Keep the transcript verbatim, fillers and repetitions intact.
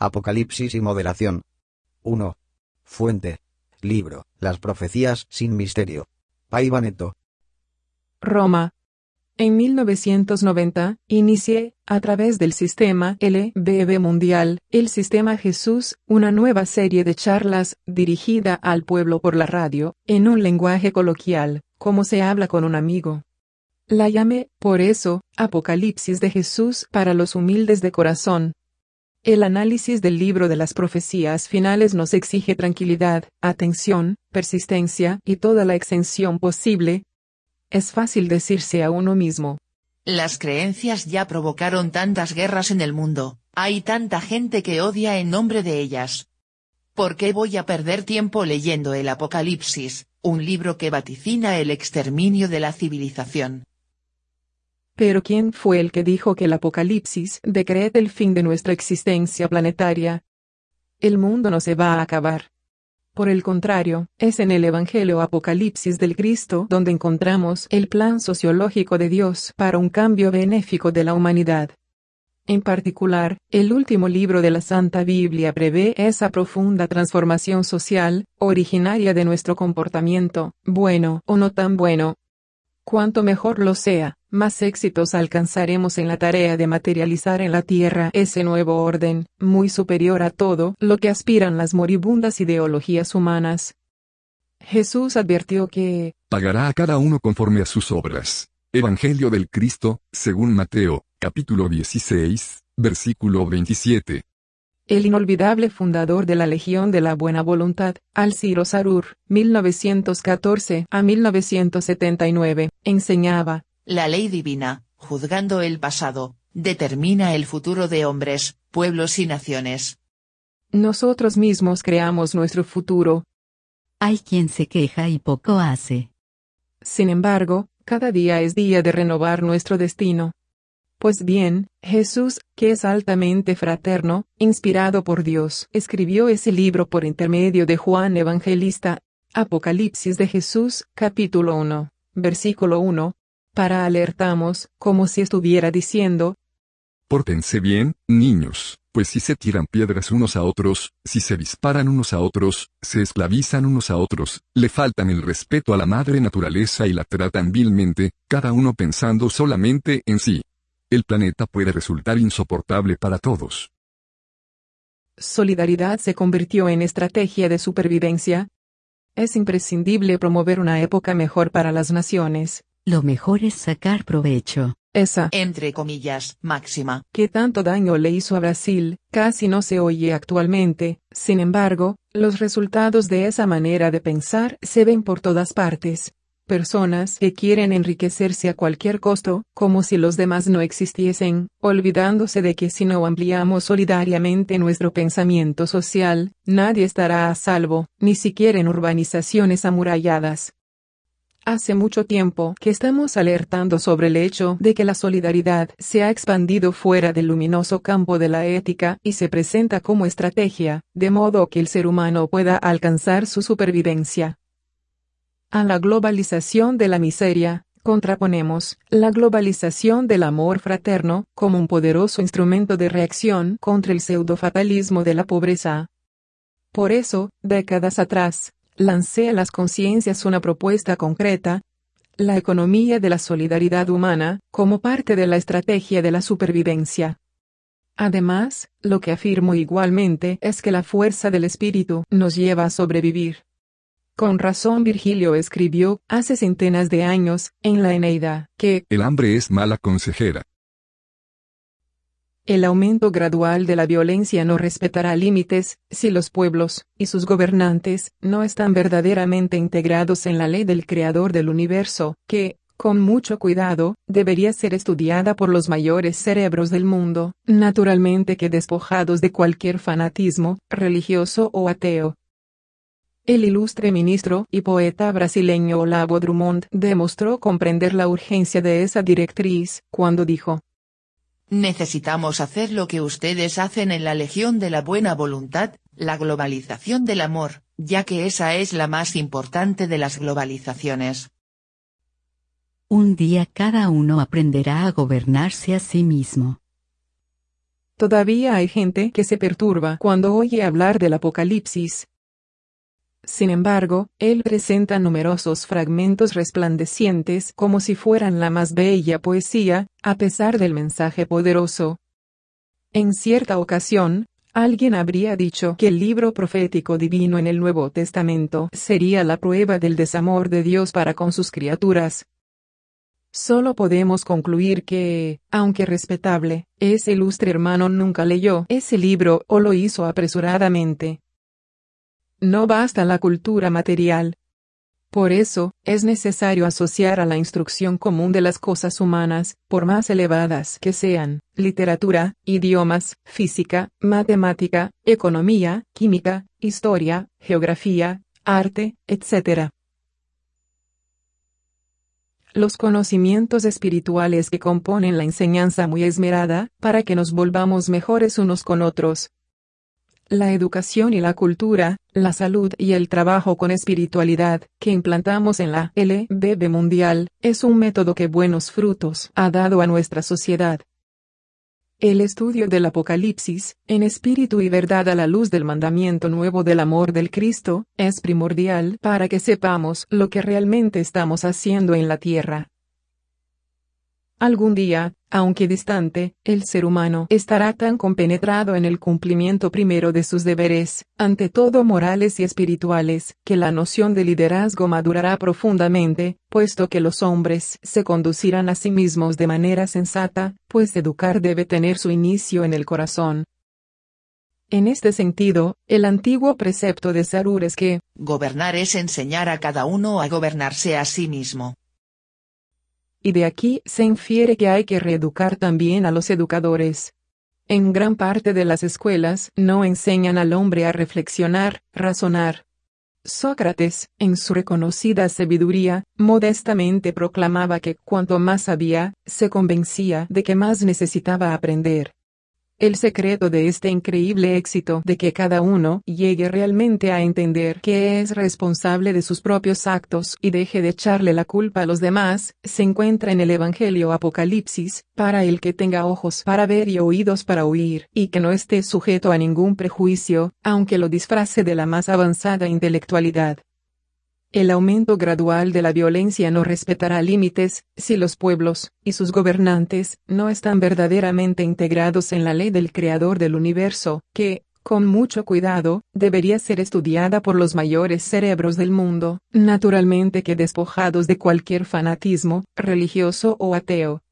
Apocalipsis y moderación. uno. Fuente. Libro, Las profecías sin misterio. Paiva Neto. Roma. En mil novecientos noventa, inicié, a través del sistema L B B Mundial, el Sistema Jesús, una nueva serie de charlas, dirigida al pueblo por la radio, en un lenguaje coloquial, como se habla con un amigo. La llamé, por eso, Apocalipsis de Jesús para los humildes de corazón. El análisis del libro de las profecías finales nos exige tranquilidad, atención, persistencia y toda la extensión posible. Es fácil decirse a uno mismo: las creencias ya provocaron tantas guerras en el mundo, hay tanta gente que odia en nombre de ellas. ¿Por qué voy a perder tiempo leyendo el Apocalipsis, un libro que vaticina el exterminio de la civilización? Pero ¿quién fue el que dijo que el Apocalipsis decreta el fin de nuestra existencia planetaria? El mundo no se va a acabar. Por el contrario, es en el Evangelio Apocalipsis del Cristo donde encontramos el plan sociológico de Dios para un cambio benéfico de la humanidad. En particular, el último libro de la Santa Biblia prevé esa profunda transformación social, originaria de nuestro comportamiento, bueno o no tan bueno. Cuanto mejor lo sea, más éxitos alcanzaremos en la tarea de materializar en la tierra ese nuevo orden, muy superior a todo lo que aspiran las moribundas ideologías humanas. Jesús advirtió que pagará a cada uno conforme a sus obras. Evangelio del Cristo, según Mateo, capítulo dieciséis, versículo veintisiete. El inolvidable fundador de la Legión de la Buena Voluntad, Al-Siro Sarur, mil novecientos catorce a mil novecientos setenta y nueve, enseñaba: la ley divina, juzgando el pasado, determina el futuro de hombres, pueblos y naciones. Nosotros mismos creamos nuestro futuro. Hay quien se queja y poco hace. Sin embargo, cada día es día de renovar nuestro destino. Pues bien, Jesús, que es altamente fraterno, inspirado por Dios, escribió ese libro por intermedio de Juan Evangelista, Apocalipsis de Jesús, capítulo uno, versículo uno, para alertarnos, como si estuviera diciendo: pórtense bien, niños, pues si se tiran piedras unos a otros, si se disparan unos a otros, se esclavizan unos a otros, le faltan el respeto a la madre naturaleza y la tratan vilmente, cada uno pensando solamente en sí. El planeta puede resultar insoportable para todos. Solidaridad se convirtió en estrategia de supervivencia. Es imprescindible promover una época mejor para las naciones. Lo mejor es sacar provecho. Esa, entre comillas, máxima, que tanto daño le hizo a Brasil, casi no se oye actualmente. Sin embargo, los resultados de esa manera de pensar se ven por todas partes. Personas que quieren enriquecerse a cualquier costo, como si los demás no existiesen, olvidándose de que si no ampliamos solidariamente nuestro pensamiento social, nadie estará a salvo, ni siquiera en urbanizaciones amuralladas. Hace mucho tiempo que estamos alertando sobre el hecho de que la solidaridad se ha expandido fuera del luminoso campo de la ética y se presenta como estrategia, de modo que el ser humano pueda alcanzar su supervivencia. A la globalización de la miseria, contraponemos la globalización del amor fraterno, como un poderoso instrumento de reacción contra el pseudofatalismo de la pobreza. Por eso, décadas atrás, lancé a las conciencias una propuesta concreta: la economía de la solidaridad humana, como parte de la estrategia de la supervivencia. Además, lo que afirmo igualmente es que la fuerza del espíritu nos lleva a sobrevivir. Con razón Virgilio escribió, hace centenas de años, en la Eneida, que el hambre es mala consejera. El aumento gradual de la violencia no respetará límites, si los pueblos, y sus gobernantes, no están verdaderamente integrados en la ley del Creador del universo, que, con mucho cuidado, debería ser estudiada por los mayores cerebros del mundo, naturalmente que despojados de cualquier fanatismo, religioso o ateo. El ilustre ministro y poeta brasileño Olavo Drummond demostró comprender la urgencia de esa directriz, cuando dijo: necesitamos hacer lo que ustedes hacen en la Legión de la Buena Voluntad, la globalización del amor, ya que esa es la más importante de las globalizaciones. Un día cada uno aprenderá a gobernarse a sí mismo. Todavía hay gente que se perturba cuando oye hablar del Apocalipsis. Sin embargo, él presenta numerosos fragmentos resplandecientes como si fueran la más bella poesía, a pesar del mensaje poderoso. En cierta ocasión, alguien habría dicho que el libro profético divino en el Nuevo Testamento sería la prueba del desamor de Dios para con sus criaturas. Solo podemos concluir que, aunque respetable, ese ilustre hermano nunca leyó ese libro o lo hizo apresuradamente. No basta la cultura material. Por eso, es necesario asociar a la instrucción común de las cosas humanas, por más elevadas que sean, literatura, idiomas, física, matemática, economía, química, historia, geografía, arte, etcétera. Los conocimientos espirituales que componen la enseñanza muy esmerada, para que nos volvamos mejores unos con otros. La educación y la cultura, la salud y el trabajo con espiritualidad, que implantamos en la L B B mundial, es un método que buenos frutos ha dado a nuestra sociedad. El estudio del Apocalipsis, en espíritu y verdad a la luz del mandamiento nuevo del amor del Cristo, es primordial para que sepamos lo que realmente estamos haciendo en la tierra. Algún día, aunque distante, el ser humano estará tan compenetrado en el cumplimiento primero de sus deberes, ante todo morales y espirituales, que la noción de liderazgo madurará profundamente, puesto que los hombres se conducirán a sí mismos de manera sensata, pues educar debe tener su inicio en el corazón. En este sentido, el antiguo precepto de Sarur es que gobernar es enseñar a cada uno a gobernarse a sí mismo. Y de aquí se infiere que hay que reeducar también a los educadores. En gran parte de las escuelas no enseñan al hombre a reflexionar, razonar. Sócrates, en su reconocida sabiduría, modestamente proclamaba que cuanto más sabía, se convencía de que más necesitaba aprender. El secreto de este increíble éxito de que cada uno llegue realmente a entender que es responsable de sus propios actos y deje de echarle la culpa a los demás, se encuentra en el Evangelio Apocalipsis, para el que tenga ojos para ver y oídos para oír, y que no esté sujeto a ningún prejuicio, aunque lo disfrace de la más avanzada intelectualidad. El aumento gradual de la violencia no respetará límites, si los pueblos, y sus gobernantes, no están verdaderamente integrados en la ley del Creador del universo, que, con mucho cuidado, debería ser estudiada por los mayores cerebros del mundo, naturalmente que despojados de cualquier fanatismo, religioso o ateo.